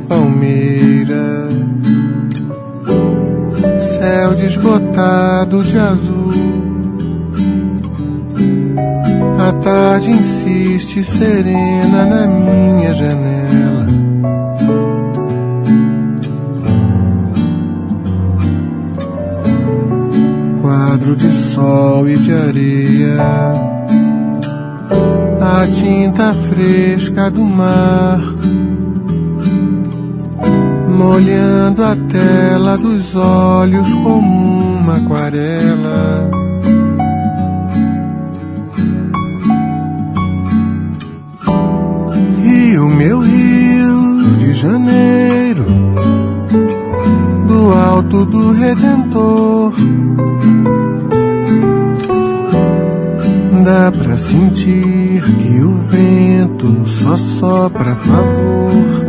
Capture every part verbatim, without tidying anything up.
palmeira, céu desbotado de azul. A tarde insiste serena na minha janela. Quadro de sol e de areia, a tinta fresca do mar, molhando a tela dos olhos como uma aquarela. Rio, meu Rio de Janeiro, do alto do Redentor, dá pra sentir que o vento só sopra a favor.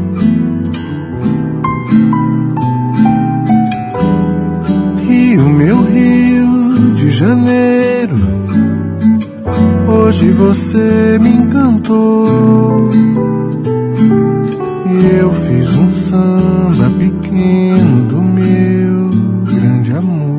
Rio, meu Rio de Janeiro, hoje você me encantou e eu fiz um samba pequeno do meu grande amor.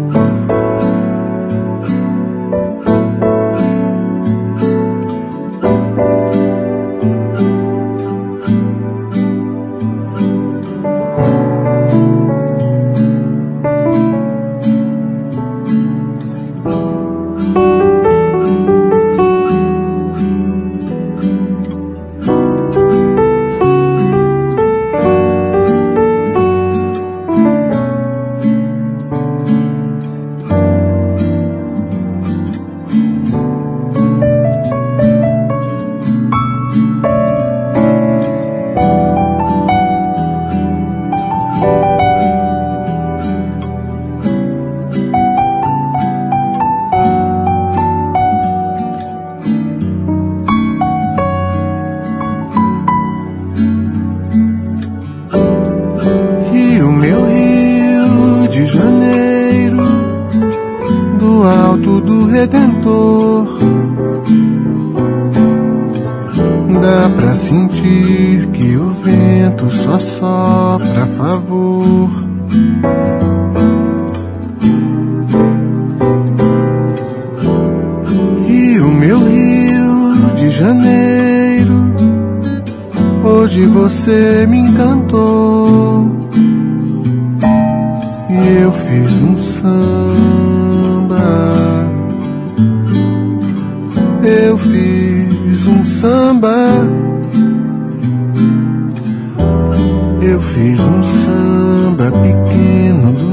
Redentor, dá pra sentir que o vento só sopra a favor. Rio, meu Rio de Janeiro, hoje você me encantou e eu fiz um samba. Eu fiz um samba, eu fiz um samba pequeno do